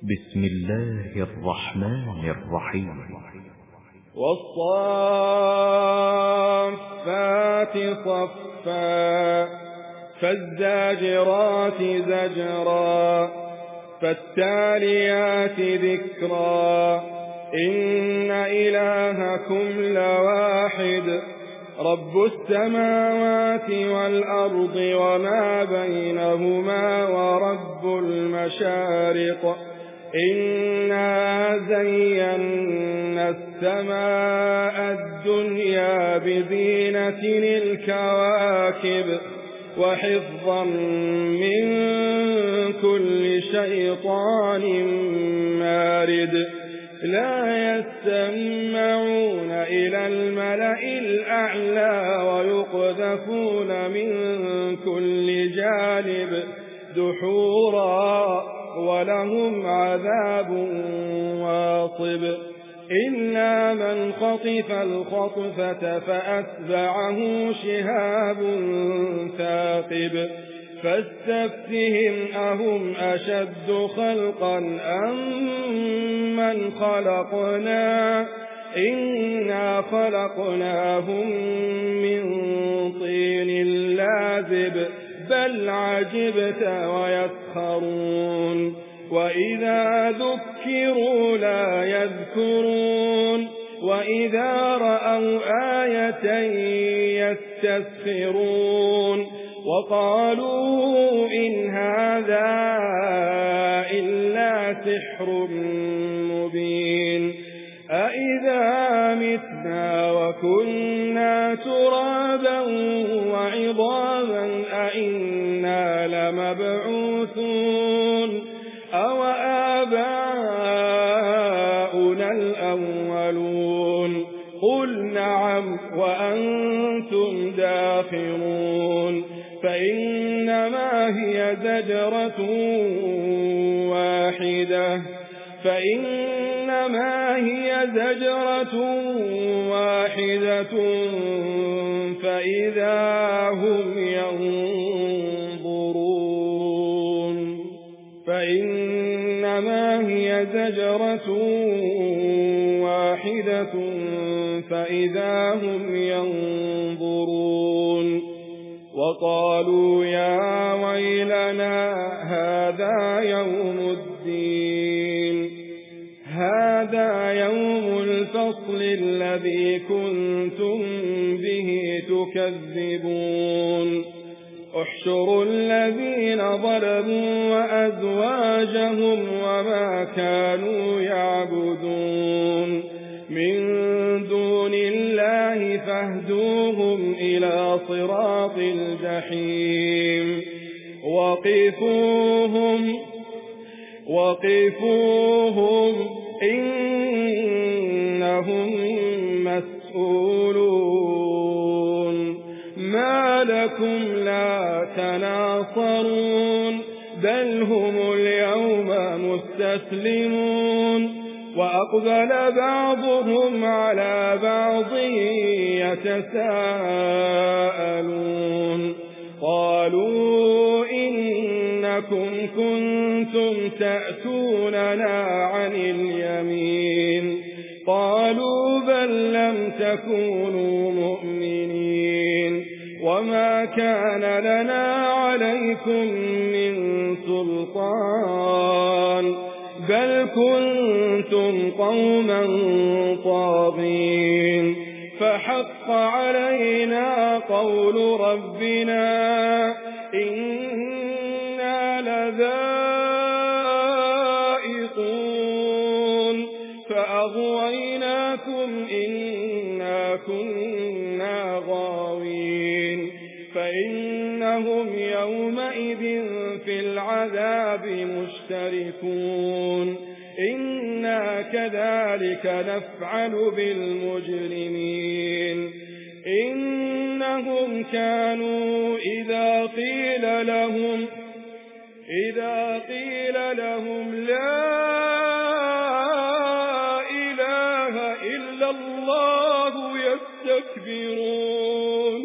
بسم الله الرحمن الرحيم. والصافات صفا فالزاجرات زجرا فالتاليات ذكرا إن إلهكم لواحد رب السماوات والأرض وما بينهما ورب المشارق إنا زينا السماء الدنيا بزينة الكواكب وحفظا من كل شيطان مارد لا يستمعون إلى الملأ الأعلى ويقذفون من كل جانب دحورا ولهم عذاب واصب إلا من خطف الخطفة فأتبعه شهاب ثاقب فاستفتهم أهم أشد خلقا أم من خلقنا إنا خلقناهم من طين لازب بل عجبت ويسخرون وإذا ذكروا لا يذكرون وإذا رأوا آية يستسخرون وقالوا إن هذا إلا سحر مبين أإذا متنا وكنا ترابا وعظاما أإنا لمبعوثون أو آباؤنا الأولون قل نعم وأنتم داخرون فإنما هي زجرة واحدة فإذا هم ينظرون وقالوا يا ويلنا هذا يوم الفصل الذي كنتم به تكذبون احشروا الذين ظلموا وأزواجهم وما كانوا يعبدون من دون الله فاهدوهم إلى صراط الجحيم وقفوهم إنهم مسؤولون ما لكم لا تناصرون بل هم اليوم مستسلمون وأقبل بعضهم على بعض يتساءلون قالوا إنكم كنتم تأتوننا عن اليمين قالوا بل لم تكونوا مؤمنين وما كان لنا عليكم من سلطان بل كنتم قوما طاغين فحق علينا قول ربنا إنا لذائقون فأغويناكم إنا كنا غاوين فإنهم يومئذ في العذاب مشتركون إنا كذلك نفعل بالمجرمين إنهم كانوا إذا قيل لهم لا إله إلا الله يستكبرون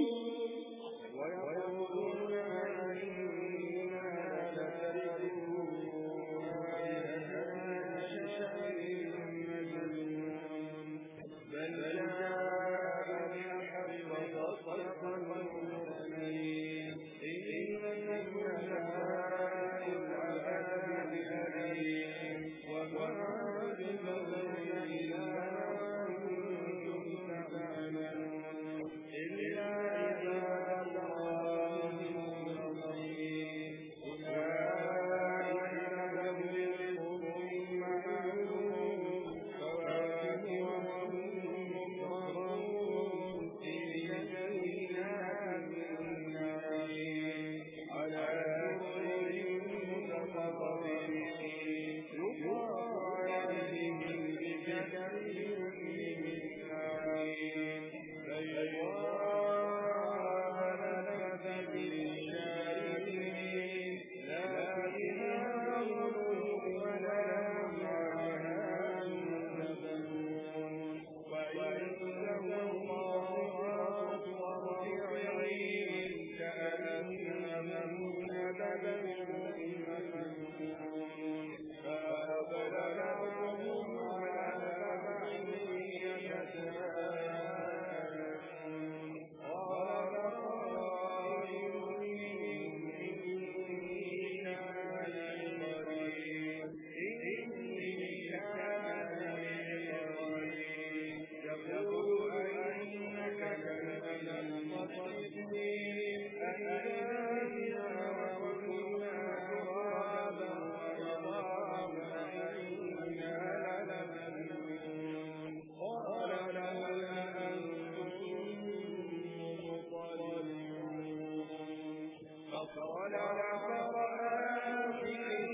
فرآه في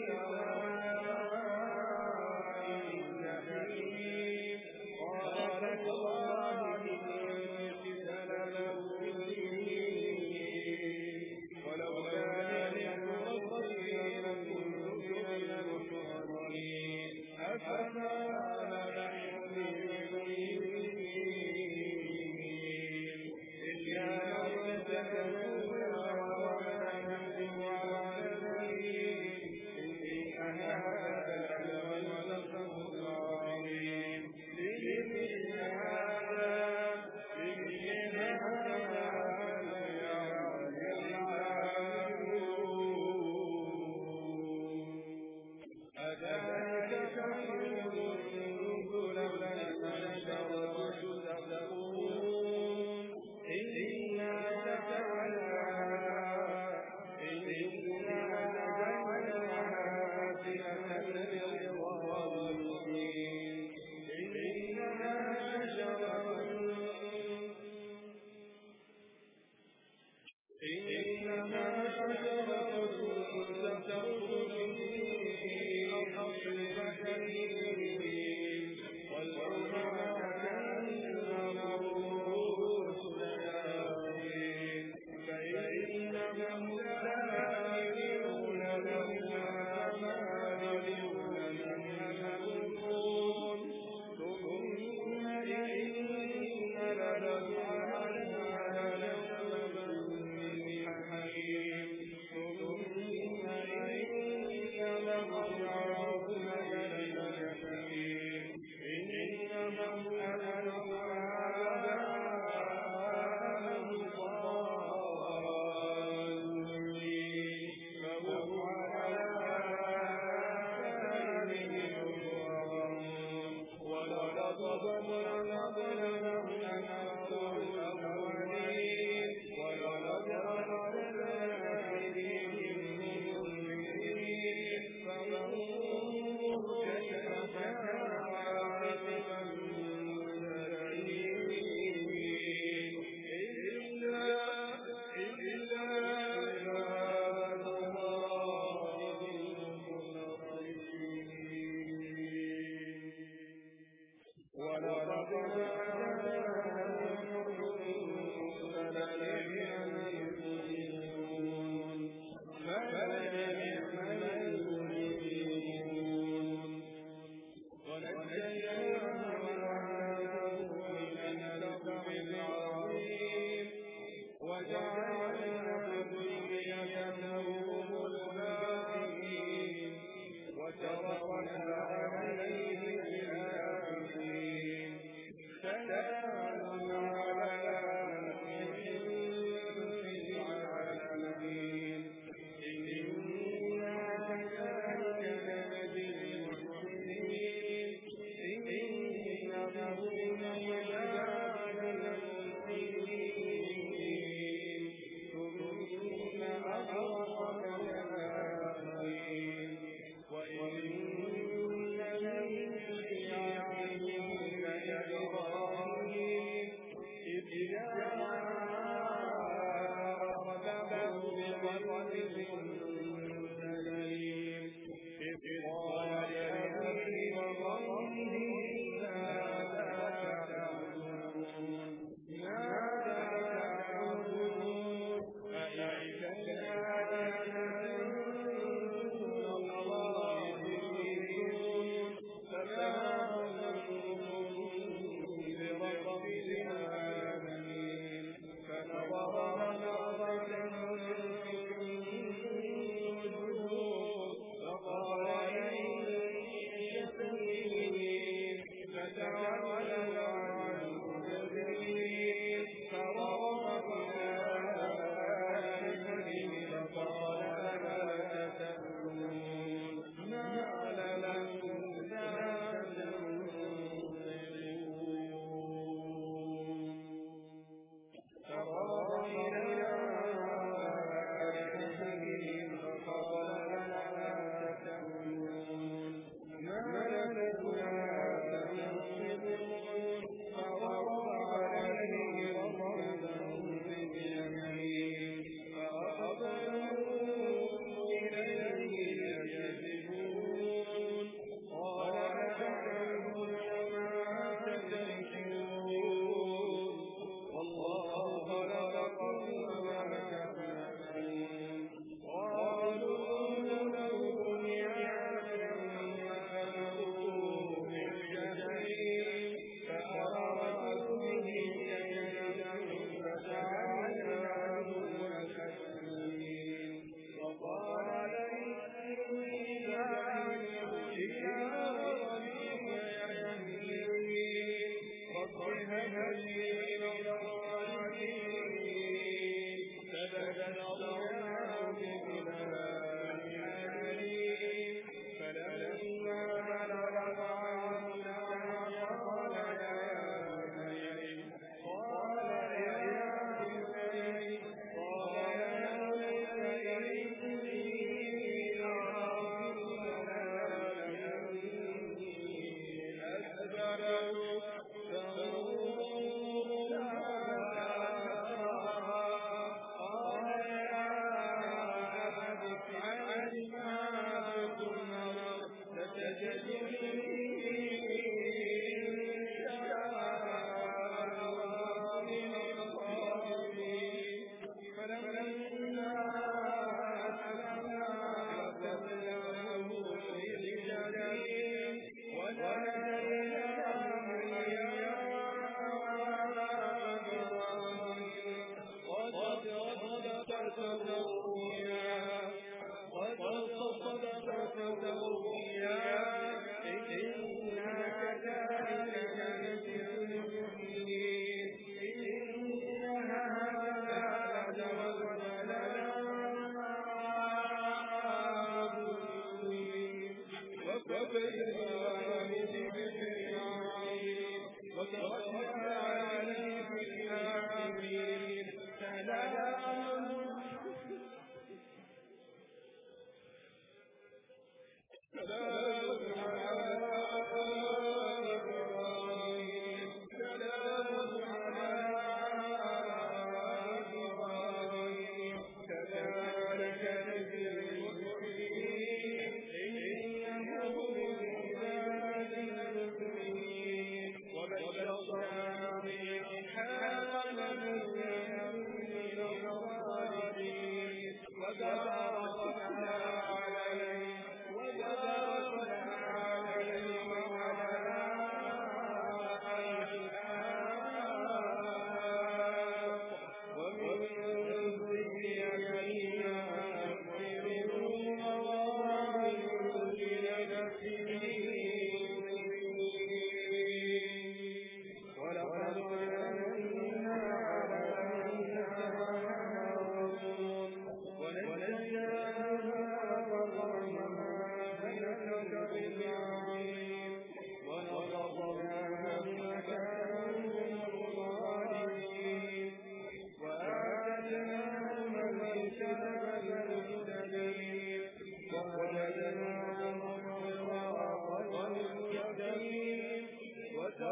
سواء الجحيم قال تالله إن كدت لتردين ولولا نعمة ربي لكنت من المحضرين أفما نحن بمؤمنين إلا نرتك الأولى ونحن عالمين إن هذا لمن الفضل العظيم لمثل هذا أذلك خير نزلا شجرة الزقوم إنا جعلناها فتنة للظالمين إنها شجرة تخرج في أصل البشر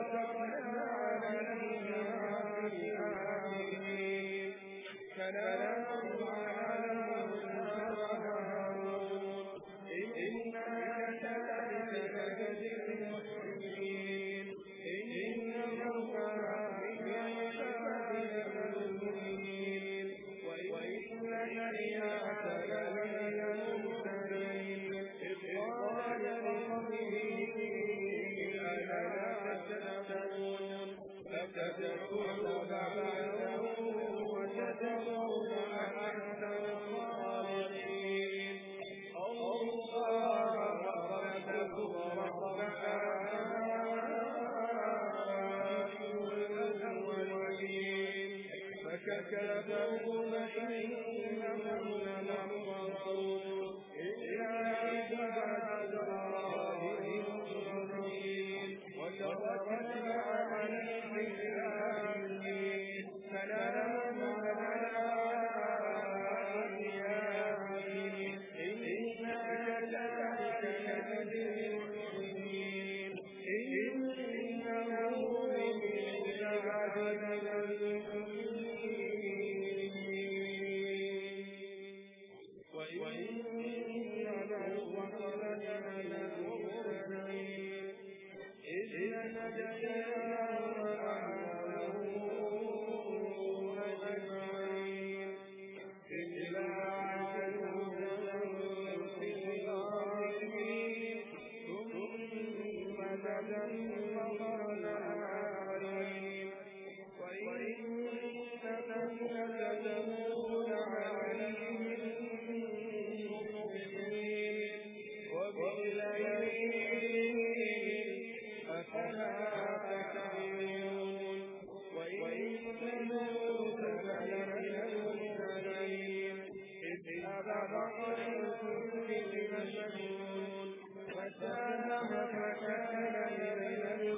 وتركنا عليها في الآخرين سلام على المرسلين إنا كذلك نجزي المحسنين إنه كان بعبادنا المؤمنين وإن إياك لمن المرسلين إذ قال لربه ألا تتقون فتدعون بعده وتدعون أحسن الخالقين الله ربكم رب آبائكم الأولين فكذبوه فإنهم لمحضرون إلا عباد الله المخلصين وتركنا عليه في الآخرين سلام على إياهم إنا كذلك نجزي المحسنين إنه من عبادنا المؤمنين وإن له لمن المرسلين إذ نجيناه وأهله أجمعين إلا عجوزا في الغابرين ثم دمرنا الآخرين وإنكم لتمرون عليهم مصبحين وبالليل أفلا تعقلون وإن ثمود لمن المرسلين إذ أبق الفلك المشحون فساهم فكان من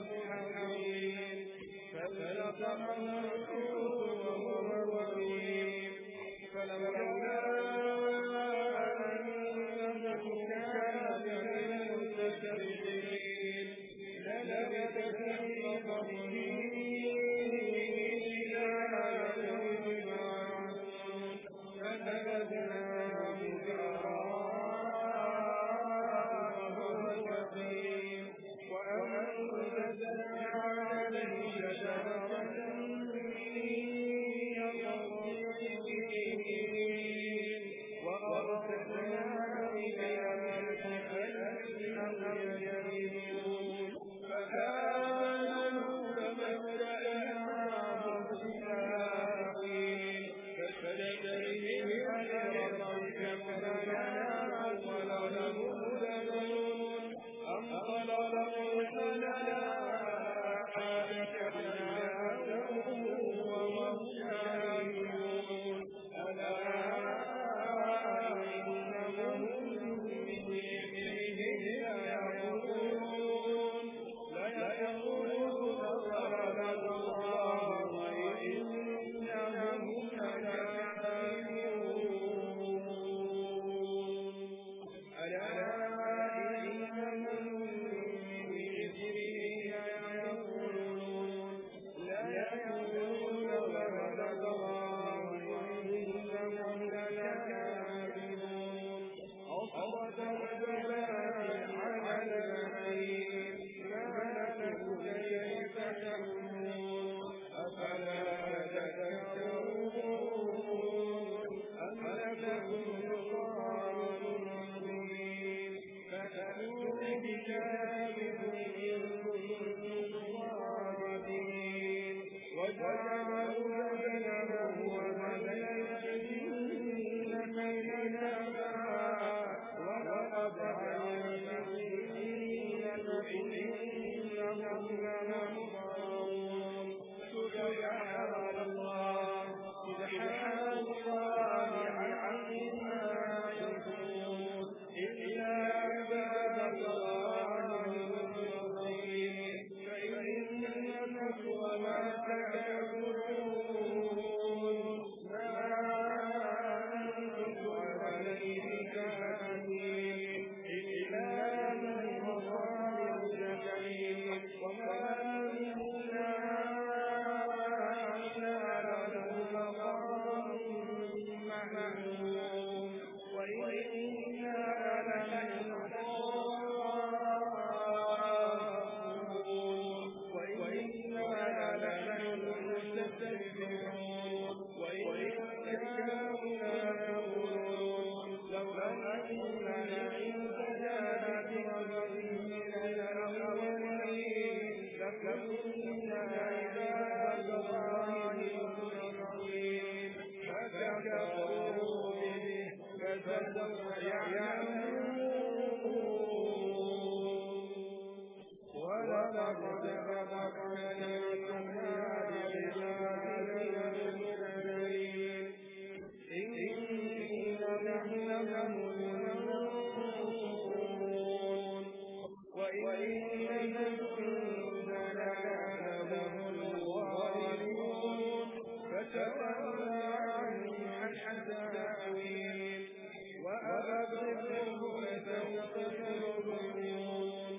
وإن جندنا لهم الغالبون فتول عنهم حتى حين وأبصرهم فسوف يبصرون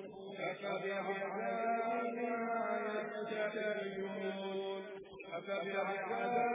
أفبعذابنا يستعجلون